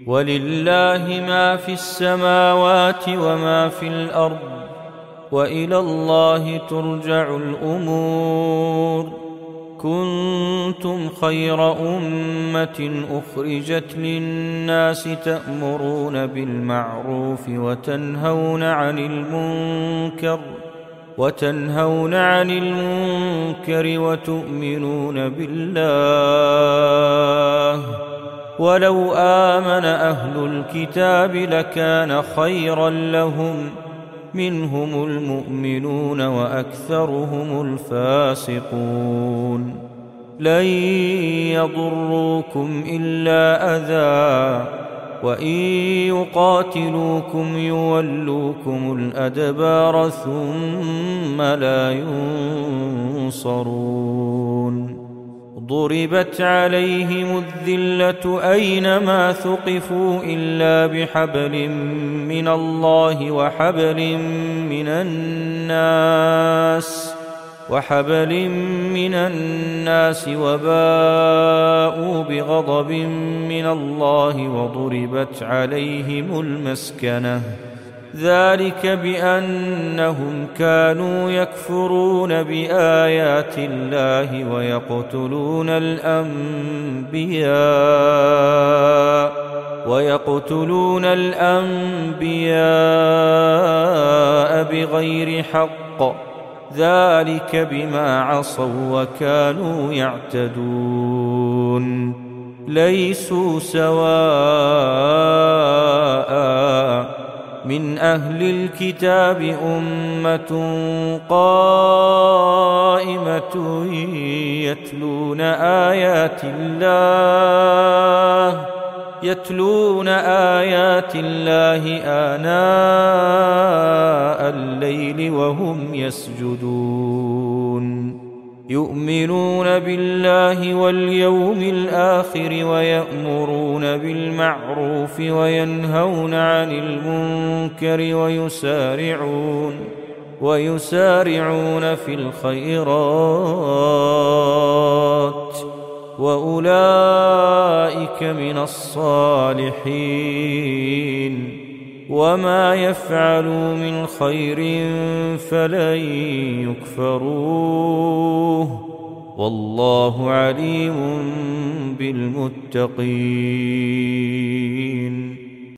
ولله ما في السماوات وما في الأرض وإلى الله ترجع الأمور. كنتم خير أمة أخرجت للناس تأمرون بالمعروف وتنهون عن المنكر وتؤمنون بالله. ولو آمن أهل الكتاب لكان خيرا لهم، منهم المؤمنون وأكثرهم الفاسقون. لن يضروكم إلا أذى، وإن يقاتلوكم يولوكم الأدبار ثم لا ينصرون. ضربت عليهم الذلة أينما ثقفوا إلا بحبل من الله وحبل من الناس وباءوا بغضب من الله وضربت عليهم المسكنة. ذلك بأنهم كانوا يكفرون بآيات الله ويقتلون الأنبياء بغير حق. ذلك بما عصوا وكانوا يعتدون. ليسوا سواء، من أهل الكتاب أمة قائمة يتلون آيات الله آناء الليل وهم يسجدون. يؤمنون بالله واليوم الآخر ويأمرون بالمعروف وينهون عن المنكر ويسارعون في الخيرات، وأولئك من الصالحين. وما يفعلوا من خير فلن يكفروه، والله عليم بالمتقين.